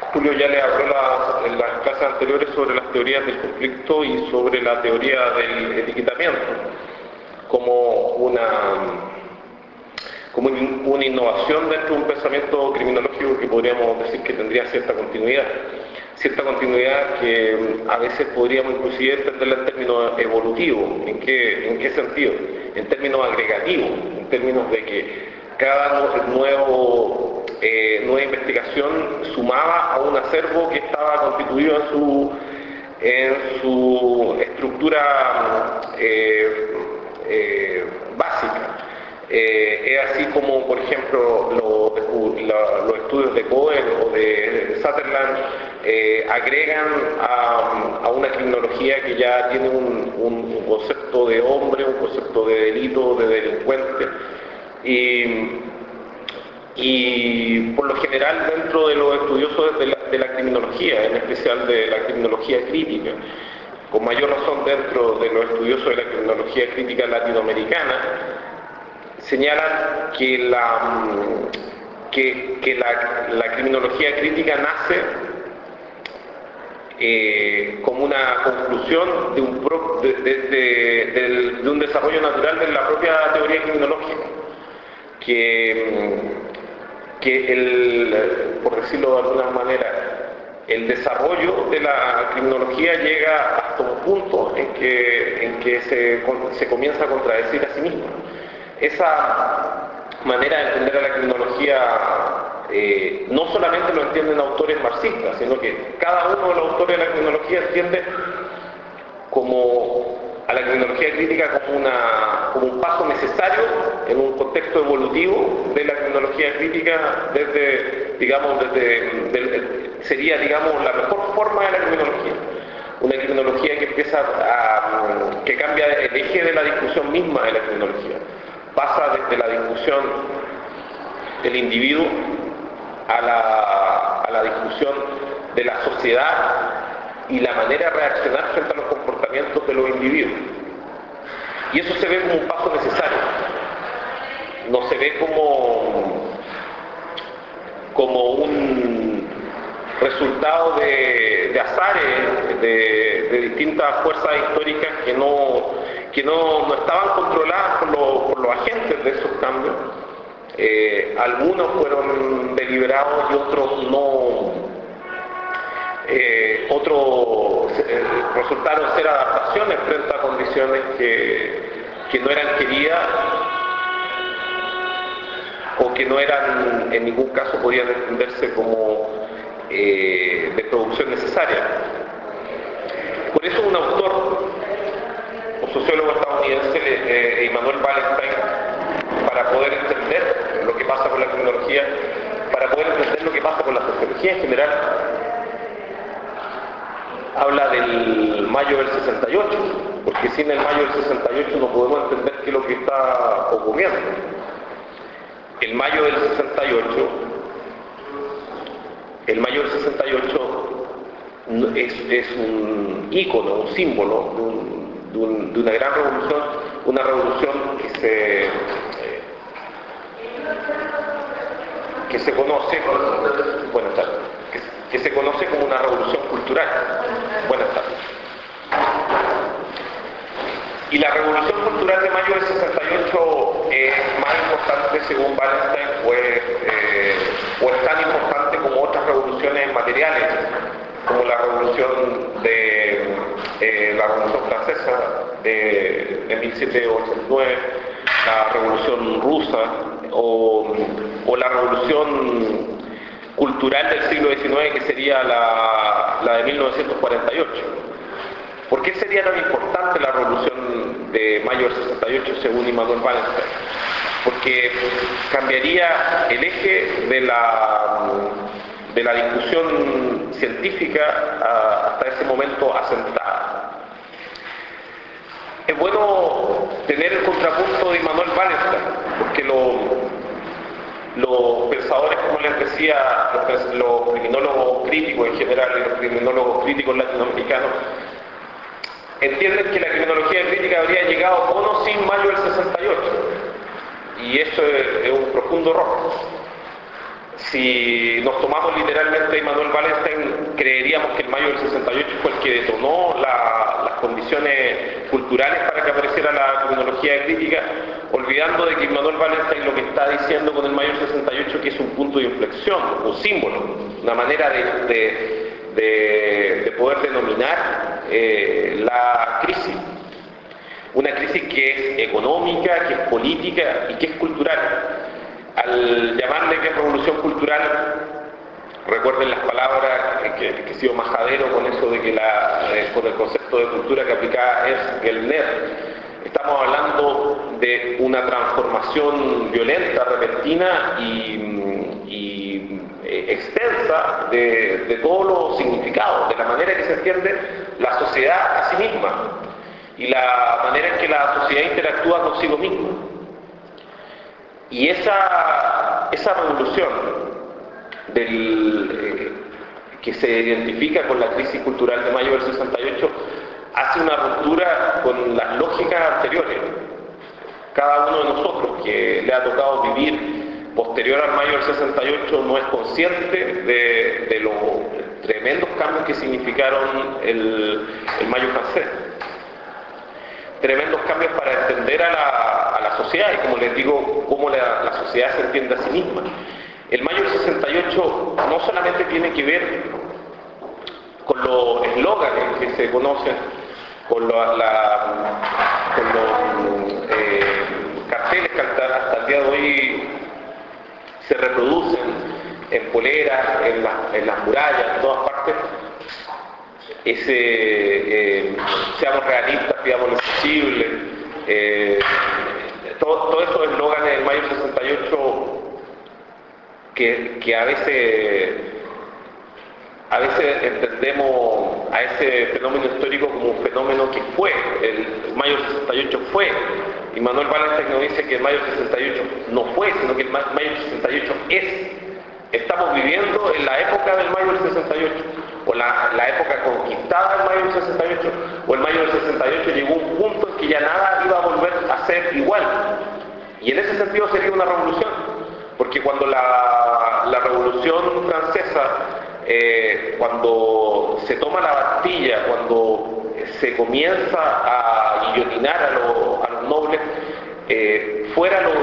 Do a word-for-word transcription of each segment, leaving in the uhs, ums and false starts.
Julio ya le habló la, en las clases anteriores sobre las teorías del conflicto y sobre la teoría del etiquetamiento como una, como una innovación dentro de un pensamiento criminológico que podríamos decir que tendría cierta continuidad. Cierta continuidad que a veces podríamos inclusive entenderla en términos evolutivos. ¿En qué, en qué sentido? En términos agregativos, en términos de que cada nuevo, eh, nueva investigación sumaba a un acervo que estaba constituido en su, en su estructura eh, eh, básica. Eh, es así como, por ejemplo, lo, la, los estudios de Cohen o de Sutherland eh, agregan a, a una criminología que ya tiene un, un concepto de hombre, un concepto de delito, de delincuente. Y, y por lo general dentro de los estudiosos de la, de la criminología, en especial de la criminología crítica, con mayor razón dentro de los estudiosos de la criminología crítica latinoamericana, señalan que la, que, que la, la criminología crítica nace eh, como una conclusión de un, pro, de, de, de, de, de un desarrollo natural de la propia teoría criminológica. Que, que el, por decirlo de alguna manera, el desarrollo de la criminología llega hasta un punto en que, en que se, se comienza a contradecir a sí misma. Esa manera de entender a la criminología eh, no solamente lo entienden autores marxistas, sino que cada uno de los autores de la criminología entiende como a la criminología crítica como, una, como un paso necesario en un contexto evolutivo de la criminología crítica desde, digamos, desde, del, sería, digamos, la mejor forma de la criminología. Una criminología que empieza a, que cambia el eje de la discusión misma de la criminología. Pasa desde la discusión del individuo a la, a la discusión de la sociedad y la manera de reaccionar frente a los comportamientos de los individuos. Y eso se ve como un paso necesario. No se ve como, como un resultado de, de azares, de, de distintas fuerzas históricas que no, que no, no estaban controladas por, lo, por los agentes de esos cambios. Eh, algunos fueron deliberados y otros no. Eh, otros eh, resultaron ser adaptaciones frente a condiciones que, que no eran queridas o que no eran, en ningún caso podían entenderse como eh, de producción necesaria. Por eso un autor, un sociólogo estadounidense, eh, Immanuel Wallenstein, para poder entender lo que pasa con la criminología, para poder entender lo que pasa con la sociología en general, habla del mayo del sesenta y ocho, porque sin el mayo del sesenta y ocho no podemos entender qué es lo que está ocurriendo. El mayo del sesenta y ocho, el mayo del sesenta y ocho es, es un ícono, un símbolo de, un, de, un, de una gran revolución, una revolución que se, eh, que se conoce, buenas tardes, que, que se conoce como una revolución cultural. Buenas tardes. Y la revolución cultural de mayo del sesenta y ocho es más importante, según Wallenstein, o es, eh, o es tan importante como otras revoluciones materiales, como la revolución de eh, la revolución francesa de, de mil setecientos ochenta y nueve, la revolución rusa o, o la revolución cultural del siglo diecinueve, que sería la, la de mil novecientos cuarenta y ocho. ¿Por qué sería tan importante la revolución de mayo del sesenta y ocho según Immanuel Wallenstein? Porque cambiaría el eje de la, de la discusión científica a, hasta ese momento asentada. Es bueno tener el contrapunto de Immanuel Wallenstein, porque lo los pensadores, como les decía, los, los criminólogos críticos en general y los criminólogos críticos latinoamericanos entienden que la criminología crítica habría llegado con o sin mayo del sesenta y ocho, y eso es, es un profundo error. si nos tomamos literalmente a Immanuel Wallenstein, creeríamos que el mayo del sesenta y ocho fue el que detonó la, las condiciones culturales para que apareciera la criminología crítica, olvidando de que Immanuel Wallenstein lo que está diciendo con el mayo del sesenta y ocho que es un punto de inflexión, un símbolo, una manera de, de, de, de poder denominar eh, la crisis. Una crisis que es económica, que es política y que es cultural. Al llamarle que es revolución cultural, recuerden las palabras que, que he sido majadero con eso de que la, eh, con el concepto de cultura que aplicaba es Gellner. Estamos hablando de una transformación violenta, repentina y, y eh, extensa de, de todos los significados, de la manera que se entiende la sociedad a sí misma y la manera en que la sociedad interactúa consigo misma. Y esa, esa revolución del, eh, que se identifica con la crisis cultural de mayo del sesenta y ocho hace una ruptura con las lógicas anteriores. Cada uno de nosotros que le ha tocado vivir posterior al mayo del sesenta y ocho no es consciente de, de los tremendos cambios que significaron el, el mayo francés. Tremendos cambios para entender a la, a la sociedad y, como les digo, cómo la, la sociedad se entiende a sí misma. El mayo del sesenta y ocho no solamente tiene que ver con los eslóganes que se conocen, con, lo, la, con los eh, carteles que hasta, hasta el día de hoy se reproducen en poleras, en, la, en las murallas, en todas partes. Ese, eh, seamos realistas, pidamos lo posible, eh, todos todo esos eslóganes del mayo del sesenta y ocho que, que a veces a veces entendemos a ese fenómeno histórico como un fenómeno que fue, el mayo del sesenta y ocho fue, y Immanuel Wallenstein nos dice que el mayo del sesenta y ocho no fue, sino que el mayo del sesenta y ocho es. Estamos viviendo en la época del mayo del sesenta y ocho, o la, la época conquistada del mayo del sesenta y ocho, o el mayo del sesenta y ocho llegó a un punto en que ya nada iba a volver a ser igual. Y en ese sentido sería una revolución, porque cuando la, la revolución francesa, eh, cuando se toma la Bastilla, cuando se comienza a guillotinar a, lo, a los nobles, eh, fuera lo...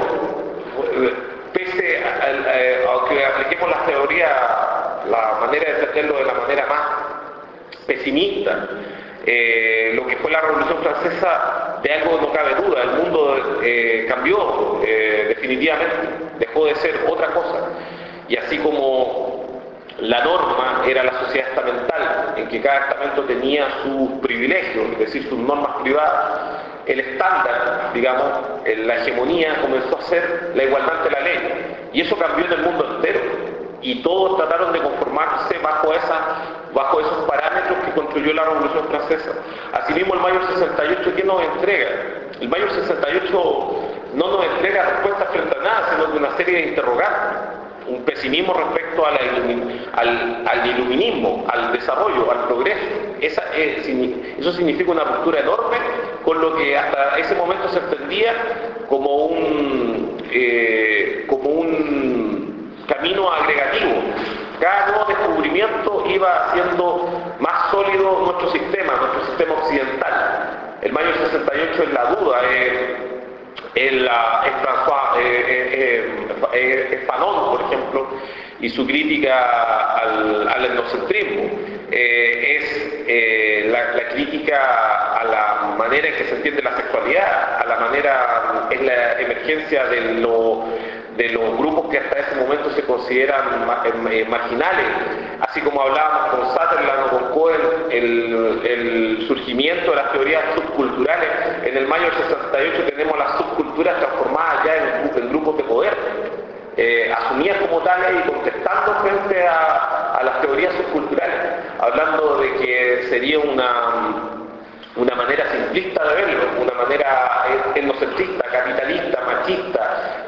pese a, a, a que apliquemos la teoría, la manera de entenderlo de la manera más pesimista, eh, lo que fue la Revolución Francesa, de algo no cabe duda, el mundo eh, cambió eh, definitivamente, dejó de ser otra cosa, y así como la norma era la sociedad estamental, en que cada estamento tenía sus privilegios, es decir, sus normas privadas, el estándar, digamos, la hegemonía comenzó a ser la igualdad ante la ley. Y eso cambió en el mundo entero. Y todos trataron de conformarse bajo, esa, bajo esos parámetros que construyó la Revolución Francesa. Asimismo, el mayo del sesenta y ocho, ¿qué nos entrega? El mayo del sesenta y ocho no nos entrega respuestas frente a nada, sino que una serie de interrogantes. Un pesimismo respecto a la, al, al iluminismo, al desarrollo, al progreso. Esa, eh, eso significa una ruptura enorme con lo que hasta ese momento se entendía como un, eh, como un camino agregativo. Cada nuevo descubrimiento iba haciendo más sólido nuestro sistema, nuestro sistema occidental. El mayo del sesenta y ocho es la duda, eh, el, es François, eh, eh, eh, es Fanon, por ejemplo, y su crítica al, al etnocentrismo, eh, es eh, la, la crítica a la manera en que se entiende la sexualidad, a la manera, es la emergencia de, lo, de los grupos que hasta ese momento se consideran ma, eh, marginales, así como hablábamos con Sutherland o con Cohen, el, el surgimiento de las teorías subculturales. En el mayo del sesenta y ocho tenemos las subculturas transformadas ya en, en grupos de poder, eh, asumidas como tales y contestando frente a, a las teorías subculturales, hablando de que sería una, una manera simplista de verlo, una manera etnocentrista, capitalista, machista,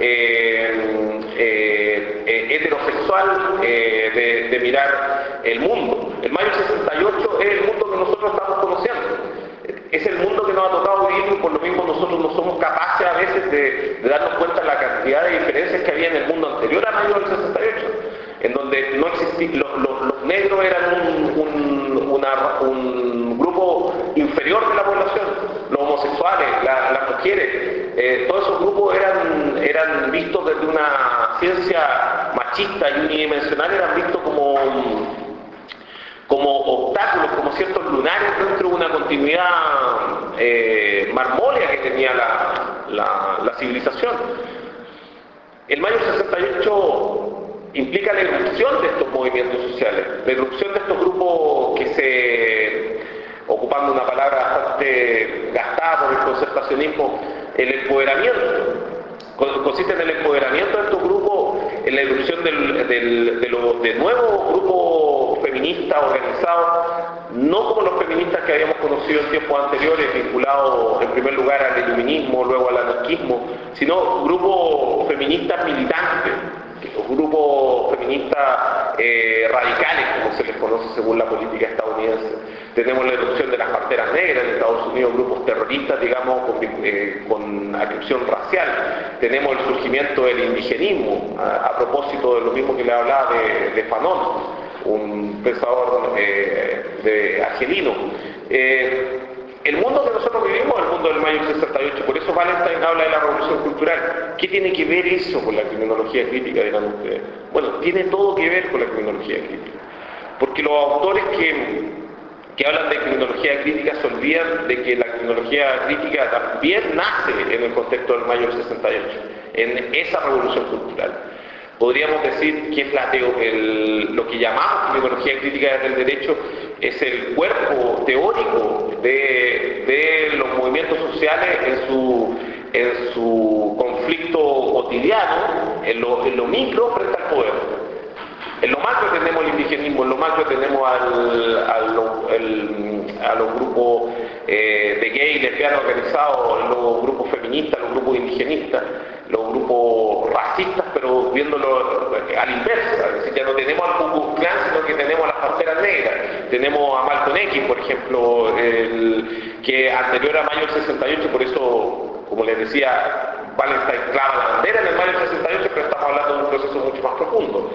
eh, eh, eh, heterosexual eh, de, de mirar el mundo. El mayo del sesenta y ocho es el mundo que nosotros estamos conociendo. Es el mundo que nos ha tocado vivir y por lo mismo nosotros no somos capaces a veces de, de darnos cuenta de la cantidad de diferencias que había en el mundo anterior a mayo del sesenta y ocho. donde no existía, lo, lo, los negros eran un, un, una, un grupo inferior de la población, los homosexuales, la, las mujeres, eh, todos esos grupos eran, eran vistos desde una ciencia machista y unidimensional, eran vistos como, como obstáculos, como ciertos lunares dentro de una continuidad eh, marmórea que tenía la, la, la civilización. El mayo del sesenta y ocho implica la irrupción de estos movimientos sociales, la irrupción de estos grupos que se, ocupando una palabra bastante gastada por el concertacionismo, el empoderamiento. Consiste en el empoderamiento de estos grupos, en la irrupción del, del, de, los, de nuevos grupos feministas organizados, no como los feministas que habíamos conocido en tiempos anteriores, vinculados en primer lugar al iluminismo, luego al anarquismo, sino grupos feministas militantes, grupos feministas eh, radicales, como se les conoce según la política estadounidense. Tenemos la erupción de las Panteras Negras en Estados Unidos, grupos terroristas, digamos, con, eh, con adscripción racial. Tenemos el surgimiento del indigenismo, a, a propósito de lo mismo que le hablaba de, de Fanon, un pensador eh, de argelino. Eh, El mundo que nosotros vivimos es el mundo del mayo del sesenta y ocho, por eso Vallenstein habla de la revolución cultural. ¿Qué tiene que ver eso con la criminología crítica, dirán ustedes? Bueno, tiene todo que ver con la criminología crítica, porque los autores que, que hablan de criminología crítica se olvidan de que la criminología crítica también nace en el contexto del mayo del sesenta y ocho, en esa revolución cultural. Podríamos decir que es la teo, el, lo que llamamos criminología crítica desde el derecho es el cuerpo teórico de, de los movimientos sociales en su, en su conflicto cotidiano, en lo, en lo micro frente al poder. En lo macro tenemos el indigenismo, en lo macro tenemos al, al, el, a los grupos eh, de gay, lesbianos organizados, los grupos feministas, los grupos indigenistas, los grupos racistas, pero viéndolo a la inversa. Es decir, ya no tenemos al Ku Klux Klan, sino que tenemos a las Panteras Negras. Tenemos a Malcolm X, por ejemplo, el, que anterior a mayo del sesenta y ocho, por eso, como les decía, Vallenstein clava la bandera en el mayo del sesenta y ocho, pero estamos hablando de un proceso mucho más profundo.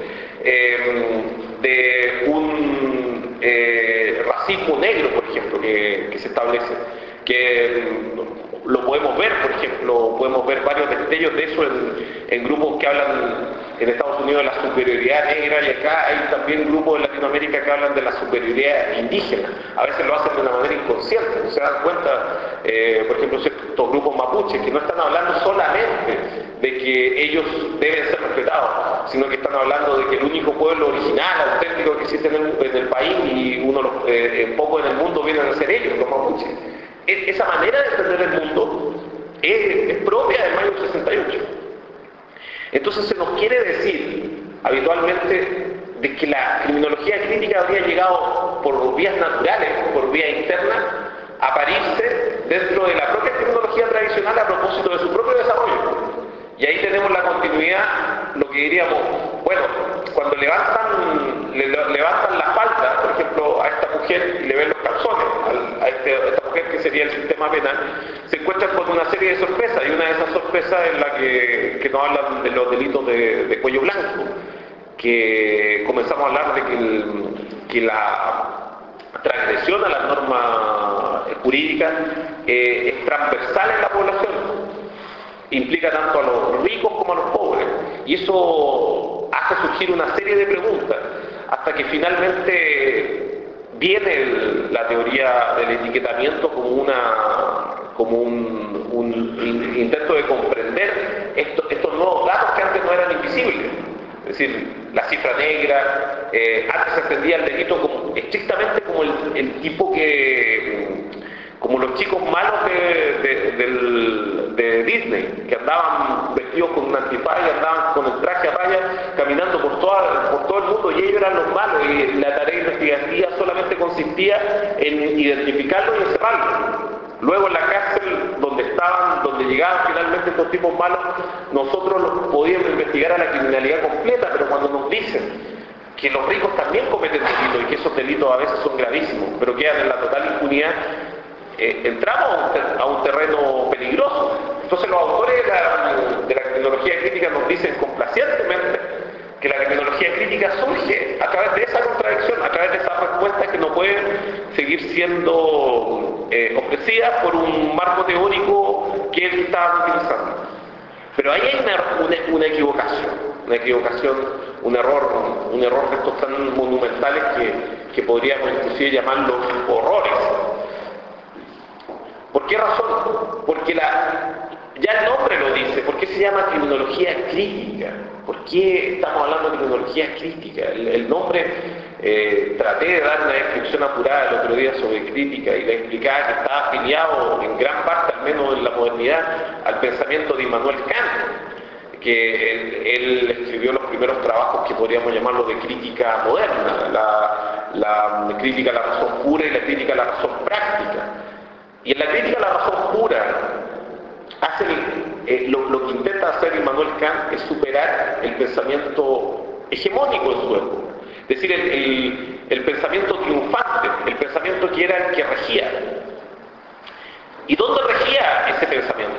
Eh, de un eh, racismo negro, por ejemplo, que, que se establece, que lo podemos ver, por ejemplo, podemos ver varios destellos de eso en, en grupos que hablan en Estados Unidos de la superioridad negra, y acá hay también grupos en Latinoamérica que hablan de la superioridad indígena. A veces lo hacen de una manera inconsciente, no se dan cuenta, eh, por ejemplo, estos grupos mapuches, que no están hablando solamente de que ellos deben ser respetados, sino que están hablando de que el único pueblo original, auténtico que existe en el, en el país, y uno los, eh, poco en el mundo vienen a ser ellos, los mapuches. Esa manera de entender el mundo es, es propia del mayo del sesenta y ocho. Entonces se nos quiere decir habitualmente de que la criminología crítica habría llegado por vías naturales, por vía interna, a parirse dentro de la propia criminología tradicional a propósito de su propio desarrollo. Y ahí tenemos la continuidad, lo que diríamos, bueno, cuando levantan, le, levantan la falda, por ejemplo, a esta mujer y le ven los calzones, a, este, a esta mujer que sería el sistema penal, se encuentran con una serie de sorpresas, y una de esas sorpresas es la que, que nos hablan de los delitos de, de cuello blanco, que comenzamos a hablar de que, el, que la transgresión a las normas jurídicas eh, es transversal en la población. Implica tanto a los ricos como a los pobres, y eso hace surgir una serie de preguntas hasta que finalmente viene el, la teoría del etiquetamiento como una como un, un intento de comprender esto, estos nuevos datos que antes no eran invisibles. Es decir, la cifra negra, eh, antes se entendía el delito como, estrictamente como el, el tipo que como los chicos malos de, de, del, de Disney, que andaban vestidos con un antifaz y andaban con el traje a rayas caminando por, toda, por todo el mundo, y ellos eran los malos, y la tarea investigativa solamente consistía en identificarlos y encerrarlos. Luego en la cárcel donde estaban, donde llegaban finalmente estos tipos malos, nosotros los podíamos investigar a la criminalidad completa, pero cuando nos dicen que los ricos también cometen delitos y que esos delitos a veces son gravísimos, pero quedan en la total impunidad, Eh, entramos a un, ter a un terreno peligroso. Entonces los autores de la, de la criminología crítica nos dicen complacientemente que la criminología crítica surge a través de esa contradicción, a través de esas respuestas que no pueden seguir siendo eh, ofrecidas por un marco teórico que él estaba utilizando. Pero ahí hay una, una, una equivocación, una equivocación, un error, un, un error de estos tan monumentales que, que podríamos inclusive llamarlos horrores. ¿Por qué razón? Porque la, ya el nombre lo dice. ¿Por qué se llama criminología crítica? ¿Por qué estamos hablando de criminología crítica? El, el nombre, eh, traté de dar una descripción apurada el otro día sobre crítica y le explicaba que estaba afiliado en gran parte, al menos en la modernidad, al pensamiento de Immanuel Kant, que él, él escribió los primeros trabajos que podríamos llamarlo de crítica moderna, la, la crítica a la razón pura y la crítica a la razón práctica. Y en la crítica a la razón pura, hace el, eh, lo, lo que intenta hacer Immanuel Kant es superar el pensamiento hegemónico en su época. Es decir, el, el, el pensamiento triunfante, el pensamiento que era el que regía. ¿Y dónde regía ese pensamiento?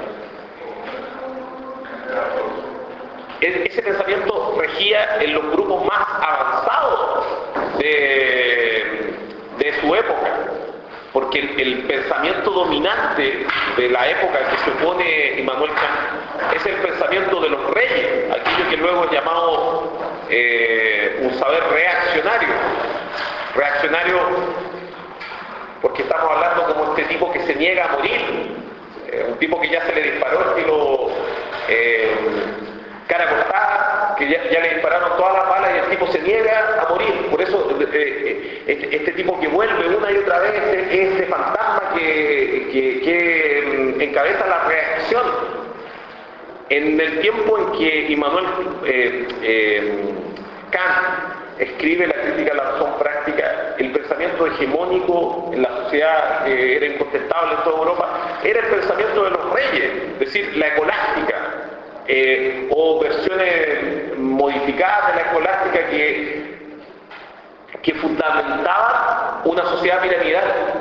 Ese pensamiento regía en los grupos más avanzados de, de su época. Porque el, el pensamiento dominante de la época que se opone Immanuel Kant es el pensamiento de los reyes, aquello que luego es llamado eh, un saber reaccionario. Reaccionario porque estamos hablando como este tipo que se niega a morir, eh, un tipo que ya se le disparó estilo eh, cara cortada, que ya, ya le dispararon todas las balas y el tipo se niega a morir. Por eso eh, este, este tipo que vuelve una y otra vez es este fantasma que, que, que encabeza la reacción. En el tiempo en que Immanuel eh, eh, Kant escribe la crítica a la razón práctica, el pensamiento hegemónico en la sociedad que eh, era incontestable en toda Europa era el pensamiento de los reyes, es decir, la escolástica. Eh, o versiones modificadas de la escolástica que, que fundamentaban una sociedad piramidal,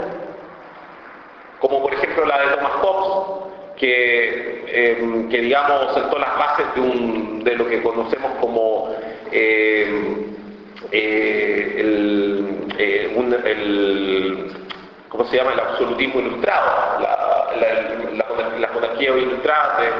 como por ejemplo la de Thomas Hobbes, que, eh, que digamos sentó las bases de, un, de lo que conocemos como eh, eh, el, eh, un, el, ¿cómo se llama? El absolutismo ilustrado, la, la, la, las monarquías ilustradas de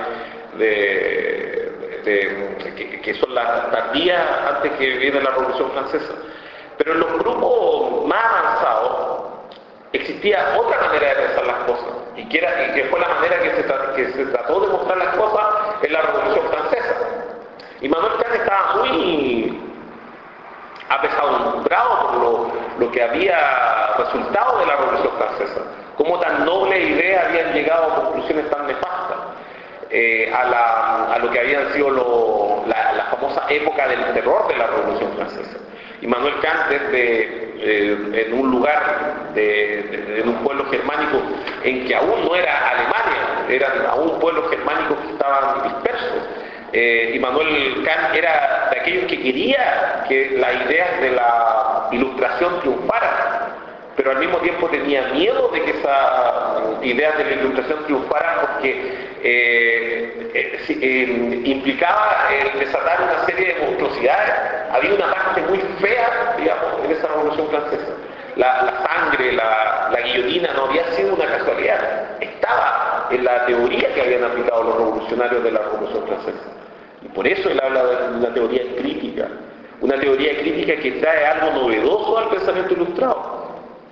De, de, de, que, que son las tardías antes que viene la Revolución Francesa. Pero en los grupos más avanzados existía otra manera de pensar las cosas, y que, era, y que fue la manera que se, que se trató de mostrar las cosas en la Revolución Francesa. Immanuel Kant estaba muy apesadumbrado por lo, lo que había resultado de la Revolución Francesa, cómo tan nobles ideas habían llegado a conclusiones tan nefastas. Eh, a, la, a lo que habían sido lo, la, la famosa época del terror de la Revolución Francesa. Immanuel Kant, desde eh, en un lugar, de, de, en un pueblo germánico en que aún no era Alemania, eran aún pueblos germánicos que estaban dispersos. Eh, Immanuel Kant era de aquellos que quería que las ideas de la ilustración triunfaran, pero al mismo tiempo tenía miedo de que esas ideas de la ilustración triunfaran porque eh, eh, eh, implicaba el desatar una serie de monstruosidades. Había una parte muy fea, digamos, en esa Revolución Francesa. La, la sangre, la, la guillotina no había sido una casualidad, estaba en la teoría que habían aplicado los revolucionarios de la Revolución Francesa. Y por eso él habla de una teoría crítica, una teoría crítica que trae algo novedoso al pensamiento ilustrado.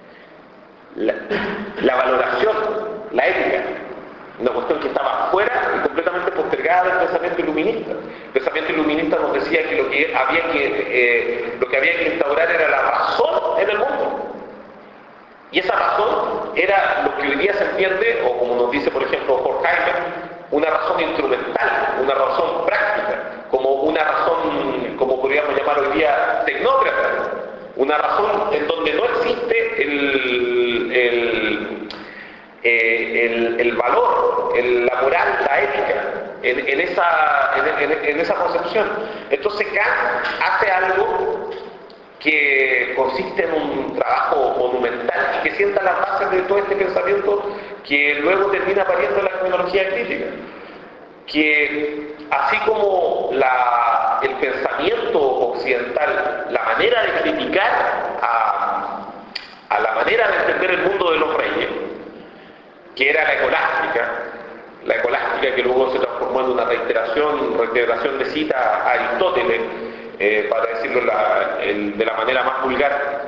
La, la valoración, la ética, una cuestión que estaba fuera y completamente postergada del pensamiento iluminista. El pensamiento iluminista nos decía que lo que había que, eh, lo que, había que instaurar era la razón en el mundo. Y esa razón era lo que hoy día se entiende, o como nos dice por ejemplo Horkheimer, una razón instrumental, una razón práctica, como una razón, como podríamos llamar hoy día, tecnócrata. Una razón en donde no existe el, el, eh, el, el valor, el, la moral, la ética, en, en, esa, en, en, en esa concepción. Entonces Kant hace algo que consiste en un trabajo monumental y que sienta las bases de todo este pensamiento que luego termina apareciendo en la criminología crítica. que así como la, el pensamiento occidental, la manera de criticar a, a la manera de entender el mundo de los reyes, que era la escolástica, la escolástica que luego se transformó en una reiteración, reiteración de cita a Aristóteles, eh, para decirlo la, el, de la manera más vulgar,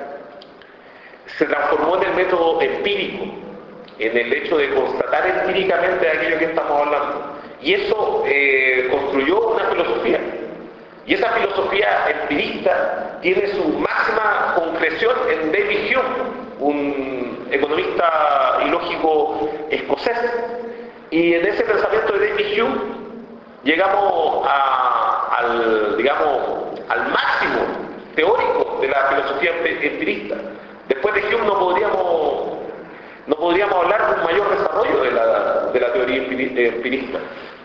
se transformó en el método empírico, en el hecho de constatar empíricamente aquello que estamos hablando. Y eso eh, construyó una filosofía. Y esa filosofía empirista tiene su máxima concreción en David Hume, un economista y lógico escocés. Y en ese pensamiento de David Hume llegamos a, al, digamos, al máximo teórico de la filosofía empirista. Después de Hume no podríamos, no podríamos hablar de un mayor desarrollo de la, de la teoría empirista.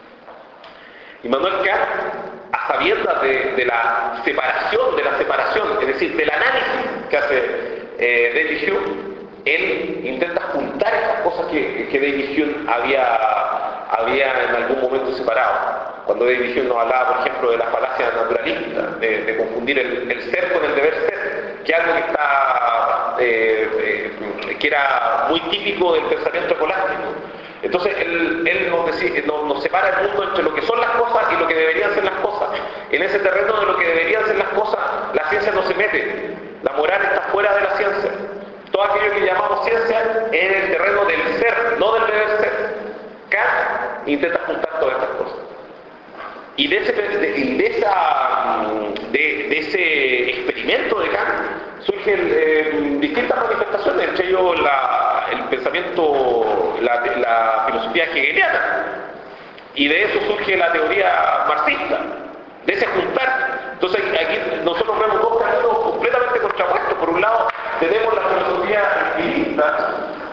Immanuel Kant, a sabiendas de, de la separación, de la separación, es decir, del análisis que hace eh, David Hume, él intenta juntar esas cosas que, que David Hume había, había en algún momento separado. Cuando David Hume nos hablaba, por ejemplo, de la falacia naturalista, de, de confundir el, el ser con el deber ser, que es algo que está, eh, eh, que era muy típico del pensamiento escolástico. Entonces él, él nos, decía, nos, nos separa el mundo entre lo que son las cosas y lo que deberían ser las cosas. En ese terreno de lo que deberían ser las cosas, la ciencia no se mete. La moral está fuera de la ciencia. Todo aquello que llamamos ciencia es en el terreno del ser, no del deber ser. Kant intenta juntar todas estas cosas. Y de ese, de, de esa, de, de ese experimento de Kant surgen eh, distintas manifestaciones, entre ellos la, el pensamiento, la, la filosofía hegeliana, y de eso surge la teoría marxista, de ese juntar. Entonces aquí nosotros vemos dos caminos completamente contrapuestos. Por un lado tenemos la filosofía empirista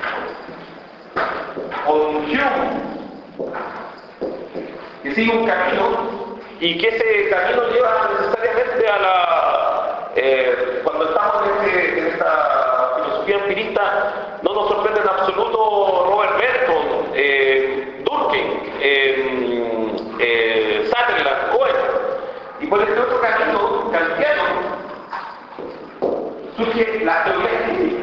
con Hume, que sigue un camino y que ese camino lleva necesariamente a la... Eh, cuando estamos en, este, en esta filosofía empirista, no nos sorprende en absoluto Robert Benton, eh, Durkheim, eh, eh, Sutherland, Cohen. Y por este otro camino kantiano surge la teoría crítica,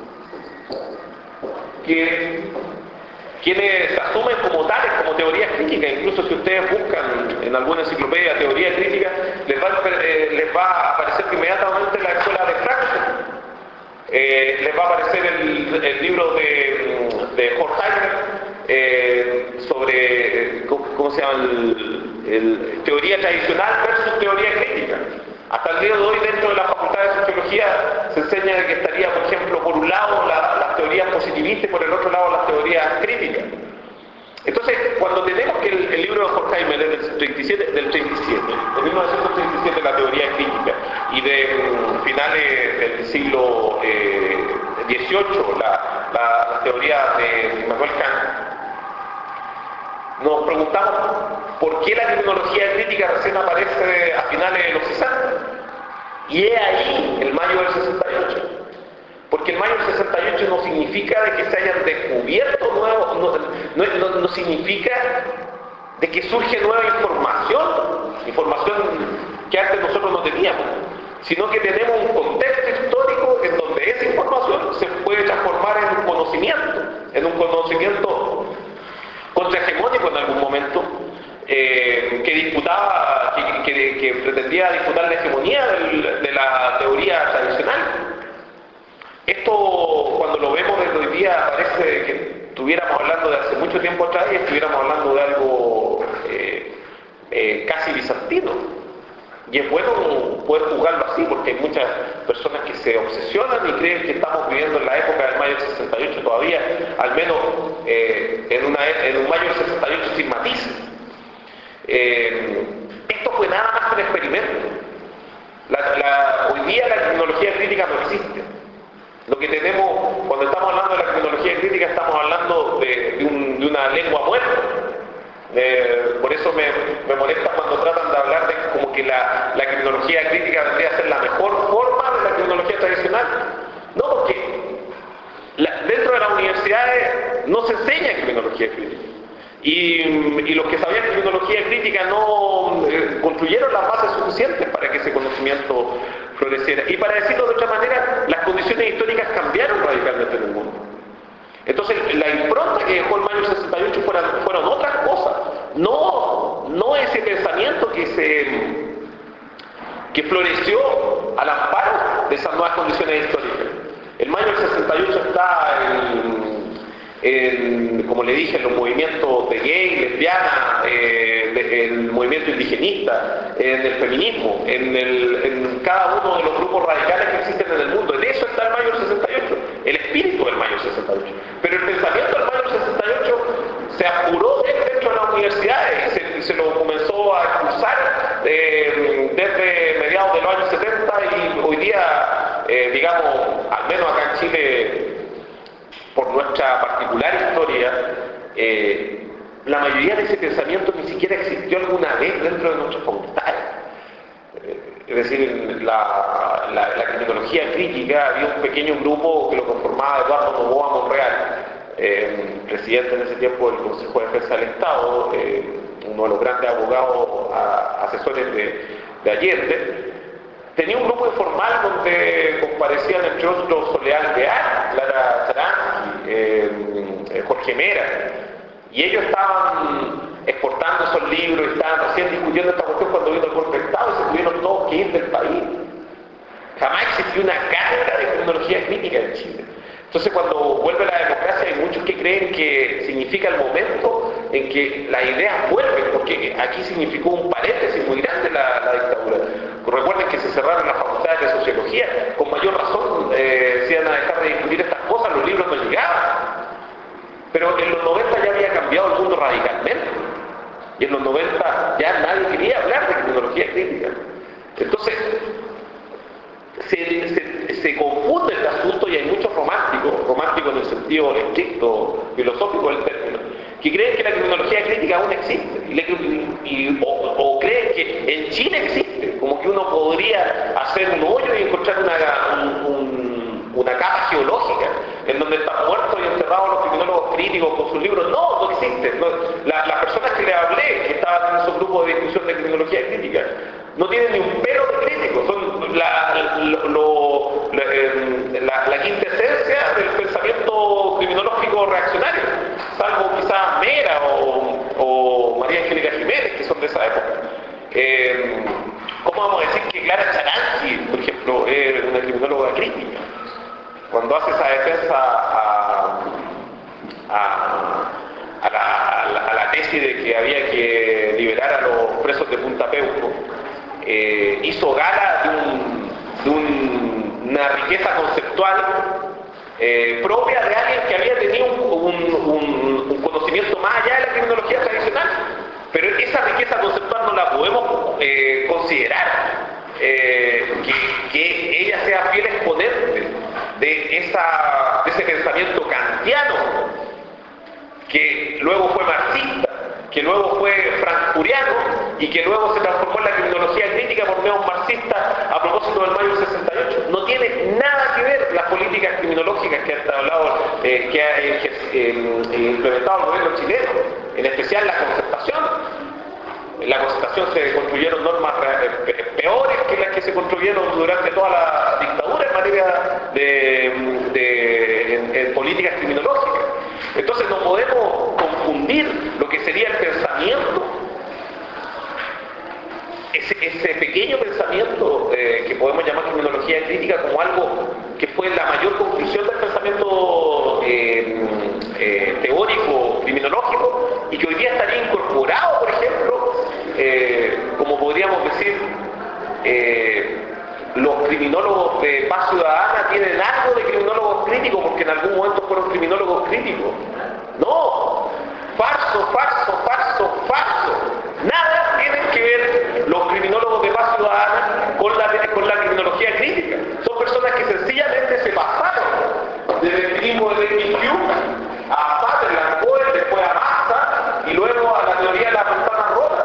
que quienes se asumen como tales, como teorías críticas. Incluso si ustedes buscan en alguna enciclopedia teoría crítica, les va, eh, les va a aparecer inmediatamente la escuela de Frankfurt, eh, les va a aparecer el, el libro de, de Horkheimer eh, sobre, ¿cómo se llama? El, el, teoría tradicional versus teoría crítica. Hasta el día de hoy, dentro de la Facultad de Sociología, se enseña que estaría, por ejemplo, por un lado la, las teorías positivistas y por el otro lado las teorías críticas. Entonces, cuando tenemos que el, el libro de Horkheimer es del treinta y siete, del treinta y siete, de mil novecientos treinta y siete, la teoría crítica, y de um, finales del siglo eh, dieciocho, la, la, la teoría de Immanuel Kant, nos preguntamos por qué la criminología crítica recién aparece a finales de los sesenta. Y es ahí el mayo del sesenta y ocho. Porque el mayo del sesenta y ocho no significa de que se hayan descubierto nuevos, no, no, no, no significa de que surge nueva información, información que antes nosotros no teníamos, sino que tenemos un contexto histórico en donde esa información se puede transformar en un conocimiento, en un conocimiento contrahegemónico en algún momento, eh, que disputaba, que, que, que pretendía disputar la hegemonía del, de la teoría tradicional. Esto, cuando lo vemos desde hoy día, parece que estuviéramos hablando de hace mucho tiempo atrás y estuviéramos hablando de algo eh, eh, casi bizantino. Y es bueno poder juzgarlo así, porque hay muchas personas que se obsesionan y creen que estamos viviendo en la época del mayo del sesenta y ocho todavía, al menos eh, en, una, en un mayo del sesenta y ocho sin matices. Eh, esto fue nada más que un experimento. La, la, hoy día la criminología crítica no existe. Lo que tenemos, cuando estamos hablando de la criminología crítica, estamos hablando de, de, un, de una lengua muerta. Eh, por eso me, me molesta cuando tratan de hablar de como que la, la criminología crítica vendría a ser la mejor forma de la criminología tradicional. No, porque la, dentro de las universidades no se enseña criminología crítica. Y, y los que sabían criminología crítica no eh, construyeron las bases suficientes para que ese conocimiento floreciera. Y para decirlo de otra manera, las condiciones históricas cambiaron radicalmente en el mundo. Entonces la impronta que dejó el mayo del sesenta y ocho fueron, fueron otras cosas, no, no ese pensamiento que se que floreció al amparo de esas nuevas condiciones históricas. El mayo del sesenta y ocho está en, en, como le dije, en los movimientos de gay, lesbiana, eh, de, el movimiento indigenista, en el feminismo, en, el, en cada uno de los grupos radicales que existen en el mundo. En eso está el mayo del sesenta y ocho, el espíritu del mayo del sesenta y ocho. Pero el pensamiento del mayo del sesenta y ocho se apuró dentro de las universidades y se, se lo comenzó a expulsar eh, desde mediados de los años setenta y hoy día, eh, digamos, al menos acá en Chile, por nuestra particular historia, eh, la mayoría de ese pensamiento ni siquiera existió alguna vez dentro de nuestras facultades. Eh, es decir, la, la, la criminología crítica, había un pequeño grupo que lo conformaba Eduardo Novoa Monreal, eh, presidente en ese tiempo del Consejo de Defensa del Estado, eh, uno de los grandes abogados a, asesores de, de Allende. Tenía un grupo informal donde comparecían entre otros Soledad Leal, Clara Charansky, eh, Jorge Mera, y ellos estaban exportando esos libros y estaban recién discutiendo esta cuestión cuando vino el golpe de Estado y se tuvieron todos que ir del país. Jamás existió una cátedra de criminología crítica en Chile. Entonces, cuando vuelve la democracia, hay muchos que creen que significa el momento en que las ideas vuelven, porque aquí significó un paréntesis muy grande la, la dictadura. Recuerden que se cerraron las facultades de sociología, con mayor razón eh, se iban a dejar de discutir estas cosas, los libros no llegaban. Pero en los noventa ya había cambiado el mundo radicalmente. Y en los noventa ya nadie quería hablar de criminología crítica. Entonces, se, se, se confunde el asunto y hay muchos románticos, románticos en el sentido estricto, filosófico del término, que creen que la criminología crítica aún existe, y, y, o, o creen que en Chile existe, como que uno podría hacer un hoyo y encontrar una, un, un, una capa geológica en donde están muertos y enterrados los criminólogos críticos con sus libros. No, no existe. No, la, las personas que les hablé, que estaban en esos grupos de discusión de criminología crítica, no tienen ni un pelo de crítico, son la, lo, lo, la, la, la quintesencia del pensamiento criminológico reaccionario, salvo quizás Mera o, o María Angélica Jiménez, que son de esa época. Eh, ¿Cómo vamos a decir que Clara Charansky, por ejemplo, es una criminóloga crítica? Cuando hace esa defensa a, a, a, la, a, la, a la tesis de que había que liberar a los presos de Punta Peuco, eh, hizo gala de, un, de un, una riqueza conceptual eh, propia de alguien que había tenido un, un, un, un conocimiento más allá de la criminología tradicional. Pero esa riqueza conceptual no la podemos eh, considerar eh, que, que ella sea fiel exponente de, esa, de ese pensamiento kantiano, que luego fue marxista, que luego fue frankfuriano y que luego se transformó en la criminología crítica por neomarxista a propósito del mayo del sesenta y ocho. No tiene nada que ver las políticas criminológicas que ha, hablado, eh, que ha eh, eh, implementado el gobierno chileno, en especial la concertación. En la concertación se construyeron normas eh, peores que las que se construyeron durante toda la dictadura en materia de, de en, en políticas criminológicas. Entonces no podemos confundir lo que sería el pensamiento, ese, ese pequeño pensamiento eh, que podemos llamar criminología crítica, como algo que fue la mayor conclusión del pensamiento eh, eh, teórico criminológico y que hoy día estaría incorporado, por ejemplo, eh, como podríamos decir, eh, los criminólogos de paz ciudadana tienen algo de criminólogos críticos porque en algún momento fueron criminólogos críticos. No, falso, falso, falso, falso. Nada tienen que ver los criminólogos de paz ciudadana con la, con la criminología crítica. Son personas que sencillamente se pasaron del empirismo de David Hume a Sutherland, Cohen, después a Massa y luego a la teoría de la ventana rota,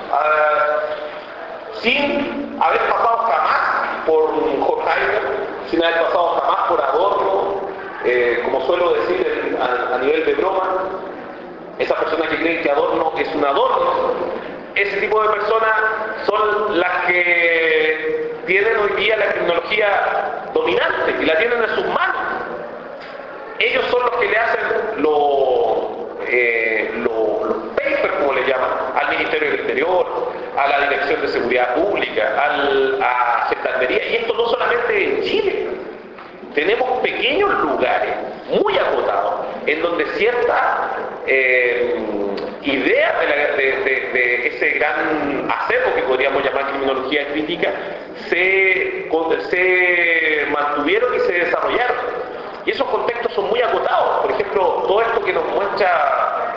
uh, sin haber pasado jamás por Horkheimer, sin haber pasado jamás por Adorno, eh, como suelo decir en, a, a nivel de broma, Esas personas que creen que Adorno es un adorno, ese tipo de personas son las que tienen hoy día la criminología dominante y la tienen en sus manos. Ellos son los que le hacen los eh, lo, los papers, como le llaman, al Ministerio del Interior, a la Dirección de Seguridad Pública, al, a Gendarmería, y esto no solamente en Chile. Tenemos pequeños lugares muy acotados en donde ciertas eh, ideas de, la, de, de, de ese gran acervo que podríamos llamar criminología crítica se, se mantuvieron y se desarrollaron. Y esos contextos son muy acotados. Por ejemplo, todo esto que nos muestra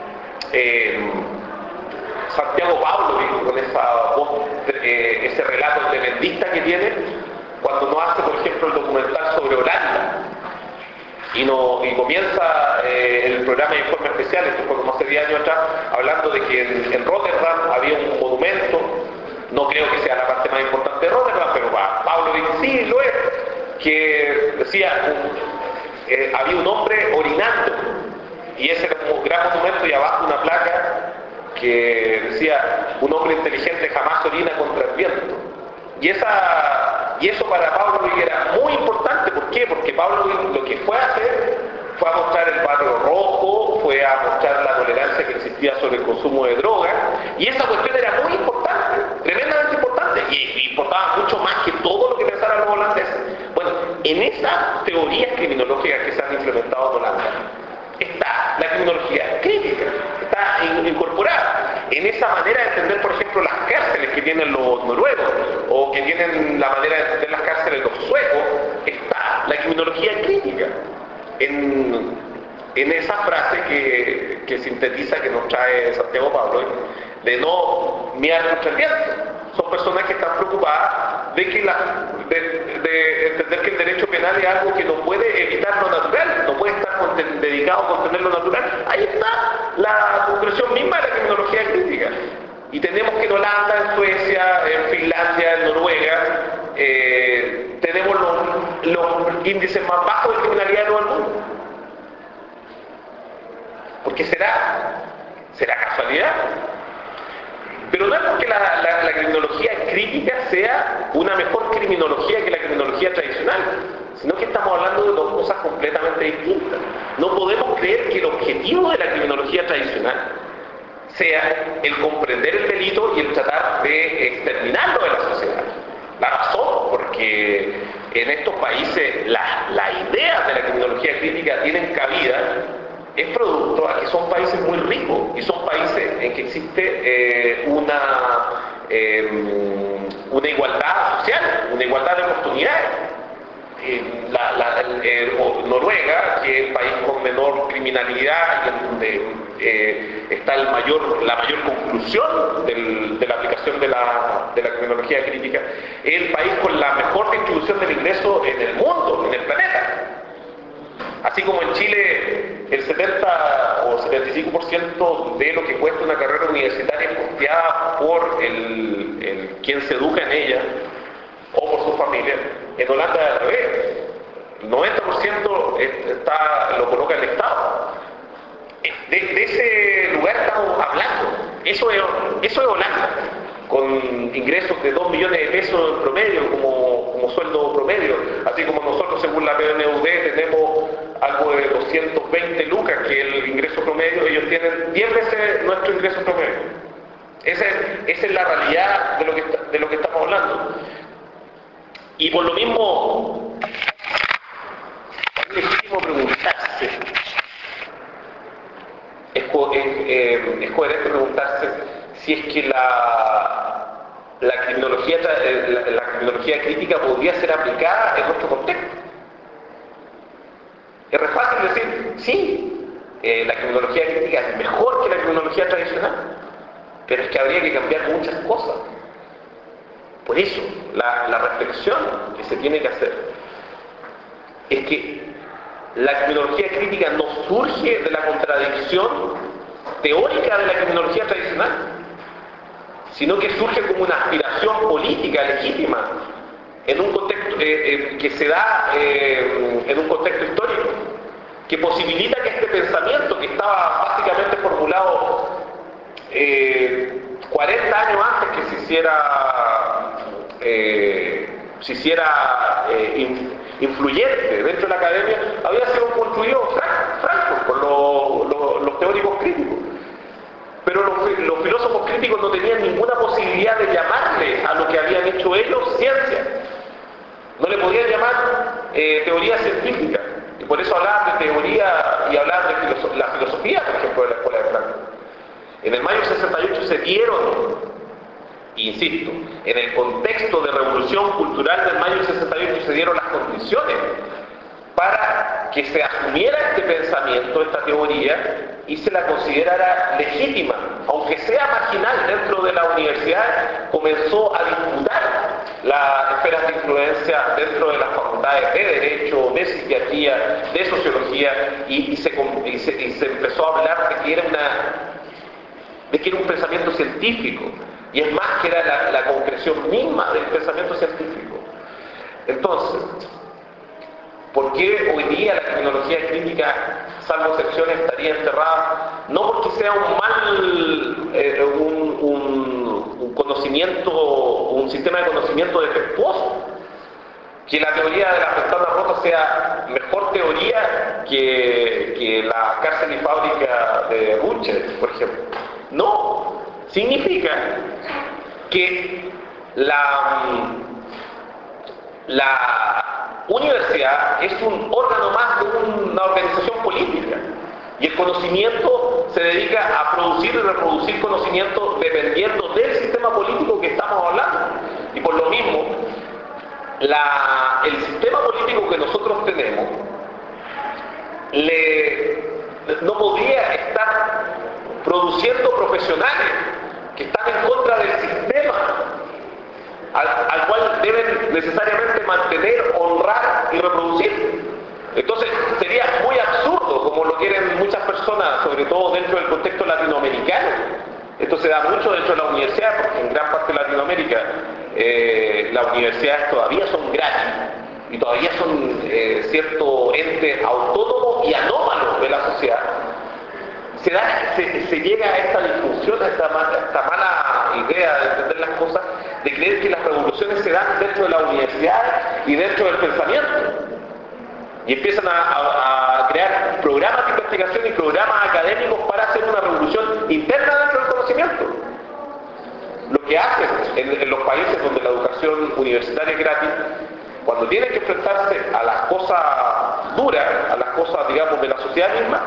eh, Santiago Pablo, con esa voz, eh, ese relato tremendista que tiene, cuando nos hace, por ejemplo, el documental sobre Holanda, y, no, y comienza eh, el programa de informe especial, esto fue como hace diez años atrás, hablando de que en, en Rotterdam había un monumento, no creo que sea la parte más importante de Rotterdam, pero va, Pablo dice, sí, lo es, que decía, un, eh, había un hombre orinando, y ese era un gran monumento, y abajo una placa que decía, un hombre inteligente jamás orina contra el viento. Y, esa, y eso para Pablo era muy importante. ¿Por qué? Porque Pablo lo que fue a hacer fue a mostrar el barrio rojo, fue a mostrar la tolerancia que existía sobre el consumo de drogas, y esa cuestión era muy importante, tremendamente importante, y, y importaba mucho más que todo lo que pensaran los holandeses. Bueno, en esas teorías criminológicas que se han implementado en Holanda está la criminología crítica, está in, incorporada en esa manera de entender, por ejemplo, las cárceles que tienen los noruegos, o que tienen la manera de entender las cárceles los suecos, está la criminología crítica en, en esa frase que, que sintetiza, que nos trae Santiago Pablo, de no mirar contra el viento. Son personas que están preocupadas de, que la, de, de entender que el derecho penal es algo que no puede evitar lo natural, no puede estar conten, dedicado a contener lo natural. Ahí está la concreción misma de la criminología crítica. Y tenemos que en Holanda, en Suecia, en Finlandia, en Noruega, eh, tenemos los, los índices más bajos de criminalidad de todo el mundo. ¿Por qué será? ¿Será casualidad? Pero no es porque la, la, la criminología crítica sea una mejor criminología que la criminología tradicional, sino que estamos hablando de dos cosas completamente distintas. No podemos creer que el objetivo de la criminología tradicional sea el comprender el delito y el tratar de exterminarlo de la sociedad. La razón, porque en estos países las la ideas de la criminología crítica tienen cabida, es producto a que son países muy ricos y son países en que existe eh, una, eh, una igualdad social, una igualdad de oportunidades. Eh, la, la, eh, Noruega, que es el país con menor criminalidad y donde eh, está el mayor, la mayor conclusión del, de la aplicación de la, de la criminología crítica, es el país con la mejor distribución del ingreso en el mundo, en el planeta. Así como en Chile el setenta o setenta y cinco por ciento de lo que cuesta una carrera universitaria es costeada por el, el quien se educa en ella o por su familia, en Holanda es al revés. El noventa por ciento está, lo coloca el Estado. De, de ese lugar estamos hablando. Eso es, eso es Holanda, con ingresos de dos millones de pesos en promedio como, como sueldo promedio, así como nosotros según la P N U D tenemos algo de doscientos veinte lucas, que el ingreso promedio, ellos tienen diez veces nuestro ingreso promedio. Esa es, esa es la realidad de lo, que, de lo que estamos hablando. Y por lo mismo, es legítimo preguntarse, es, co es, eh, es coherente preguntarse si es que la, la, criminología, la, la criminología crítica podría ser aplicada en nuestro contexto. Es re fácil decir, sí, eh, la criminología crítica es mejor que la criminología tradicional, pero es que habría que cambiar muchas cosas. Por eso, la, la reflexión que se tiene que hacer es que la criminología crítica no surge de la contradicción teórica de la criminología tradicional, sino que surge como una aspiración política legítima en un contexto eh, eh, que se da eh, en un contexto histórico, que posibilita que este pensamiento que estaba básicamente formulado eh, cuarenta años antes que se hiciera, eh, se hiciera eh, in, influyente dentro de la academia, había sido construido Frankfurt por lo, lo, los teóricos críticos. Pero los, los filósofos críticos no tenían ninguna posibilidad de llamarle a lo que habían hecho ellos ciencia. No le podían llamar eh, teoría científica. Y por eso hablaban de teoría y hablaban de filoso la filosofía, por ejemplo, de la Escuela de Frankfurt. En el mayo sesenta y ocho se dieron, insisto, en el contexto de revolución cultural del mayo sesenta y ocho se dieron las condiciones para que se asumiera este pensamiento, esta teoría, y se la considerara legítima, aunque sea marginal dentro de la universidad, comenzó a disputar las esferas de influencia dentro de las facultades de Derecho, de Psiquiatría, de Sociología, y, y, se, y, se, y se empezó a hablar de que era una, de que era un pensamiento científico, y es más que era la, la concreción misma del pensamiento científico. Entonces, ¿por qué hoy día la criminología crítica, salvo excepciones, estaría enterrada? No porque sea un mal, eh, un, un, un conocimiento, un sistema de conocimiento defectuoso, que la teoría de las ventanas rotas sea mejor teoría que, que la cárcel y fábrica de Buncher, por ejemplo. No, significa que la, la universidad es un órgano más de una organización política, y el conocimiento se dedica a producir y reproducir conocimiento dependiendo del sistema político que estamos hablando. Y por lo mismo, la, el sistema político que nosotros tenemos le, no podría estar produciendo profesionales que están en contra del sistema Al, al cual deben necesariamente mantener, honrar y reproducir. Entonces sería muy absurdo, como lo quieren muchas personas, sobre todo dentro del contexto latinoamericano. Esto se da mucho dentro de la universidad, porque en gran parte de Latinoamérica eh, las universidades todavía son gratis y todavía son eh, cierto ente autónomo y anómalo de la sociedad. Se, da, se, se llega a esta disfunción, a esta, a esta mala idea de entender las cosas, de creer que las revoluciones se dan dentro de la universidad y dentro del pensamiento. Y empiezan a, a, a crear programas de investigación y programas académicos para hacer una revolución interna dentro del conocimiento. Lo que hacen en, en los países donde la educación universitaria es gratis, cuando tienen que enfrentarse a las cosas duras, a las cosas, digamos, de la sociedad misma.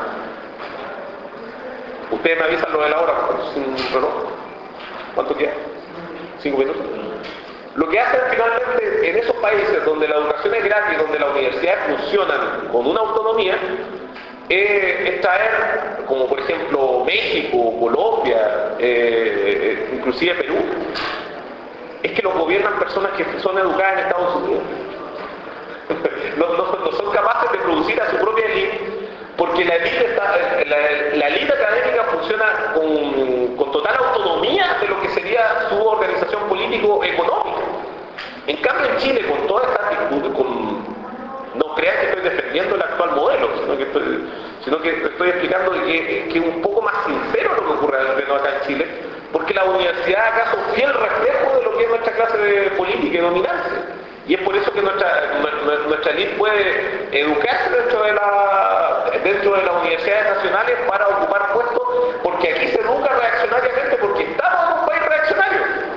Ustedes me avisan lo de la hora, porque es un reloj. ¿Cuánto queda? ¿Cinco minutos? Lo que hacen finalmente en esos países donde la educación es gratis, donde las universidades funcionan con una autonomía, eh, es traer, como por ejemplo México, Colombia, eh, inclusive Perú, es que los gobiernan personas que son educadas en Estados Unidos. no, no, no son capaces de producir a su propia élite, porque la élite está, la, la élite académica funciona con, con total autonomía de lo que sería su organización político-económica. En cambio en Chile, con toda esta actitud, con, no crean que estoy defendiendo el actual modelo, sino que estoy, sino que estoy explicando que, que es un poco más sincero lo que ocurre al menos acá en Chile, porque la universidad acá es un fiel reflejo de lo que es nuestra clase de política y dominancia. Y es por eso que nuestra, nuestra élite puede educarse dentro de, la, dentro de las universidades nacionales para ocupar puestos, porque aquí se educa reaccionariamente, porque estamos en un país reaccionario.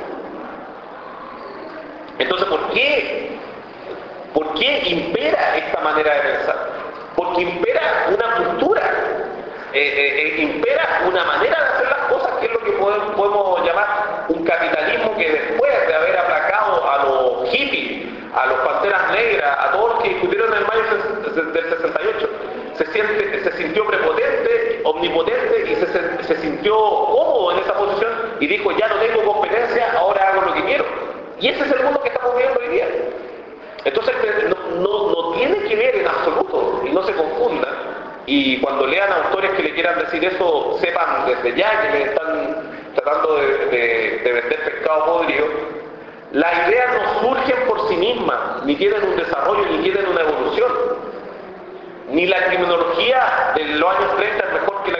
Entonces, ¿por qué? ¿Por qué impera esta manera de pensar? Porque impera una cultura, eh, eh, impera una manera de hacer las cosas, que es lo que podemos, podemos llamar un capitalismo que después de haber aplacado a los hippies, a los panteras negras, a todos los que discutieron en el mayo del sesenta y ocho, se, siente, se sintió prepotente, omnipotente y se, se sintió cómodo en esa posición y dijo, ya no tengo competencia, ahora hago lo que quiero. Y ese es el mundo que estamos viviendo hoy día. Entonces no, no, no tiene que ver en absoluto, y no se confundan, y cuando lean autores que le quieran decir eso, sepan desde ya que le están tratando de, de, de vender pescado podrido. Las ideas no surgen por sí mismas, ni tienen un desarrollo, ni tienen una evolución. Ni la criminología de los años treinta es mejor que la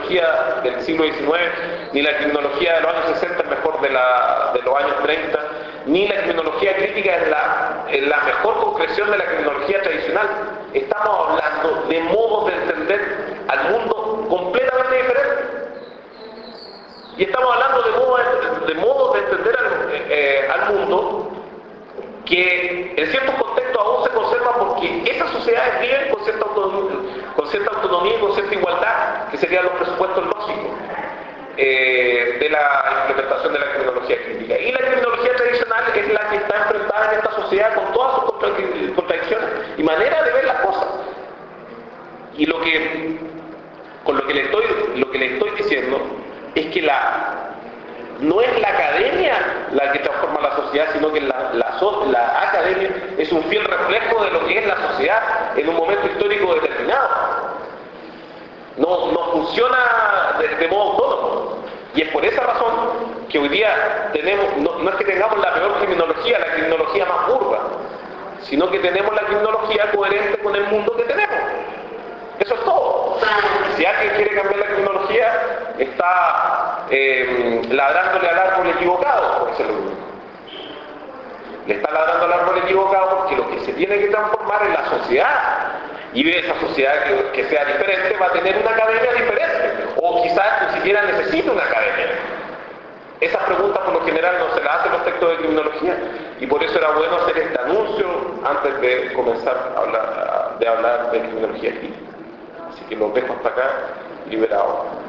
criminología del siglo diecinueve, ni la criminología de los años sesenta es mejor de, la, de los años treinta, ni la criminología crítica es la, es la mejor concreción de la criminología tradicional. Estamos hablando de modos de entender al mundo completamente diferentes. Y estamos hablando de modos de, de, modos de entender al, eh, al mundo que en ciertos contextos aún se conservan porque esas sociedades viven con cierta autonomía, con cierta autonomía y con cierta igualdad, que serían los presupuestos lógicos eh, de la implementación de la criminología crítica. Y la criminología tradicional es la que está enfrentada en esta sociedad con todas sus contradicciones y manera de ver las cosas. Y lo que, con lo que le estoy, lo que le estoy diciendo es que la no es la academia la que transforma la sociedad, sino que la, la, la academia es un fiel reflejo de lo que es la sociedad en un momento histórico determinado. No, no funciona de, de modo autónomo. Y es por esa razón que hoy día tenemos, no, no es que tengamos la peor criminología, la criminología más burda, sino que tenemos la criminología coherente con el mundo que tenemos. Eso es todo. Si alguien quiere cambiar la criminología, está eh, ladrándole al árbol equivocado, por decirlo así. Le está ladrando al árbol equivocado porque lo que se tiene que transformar es la sociedad. Y esa sociedad que, que sea diferente va a tener una academia diferente. O quizás ni siquiera necesite una academia. Esas preguntas por lo general no se las hacen los textos de criminología. Y por eso era bueno hacer este anuncio antes de comenzar a hablar, de hablar de criminología crítica. Así que los dejo hasta acá liberados.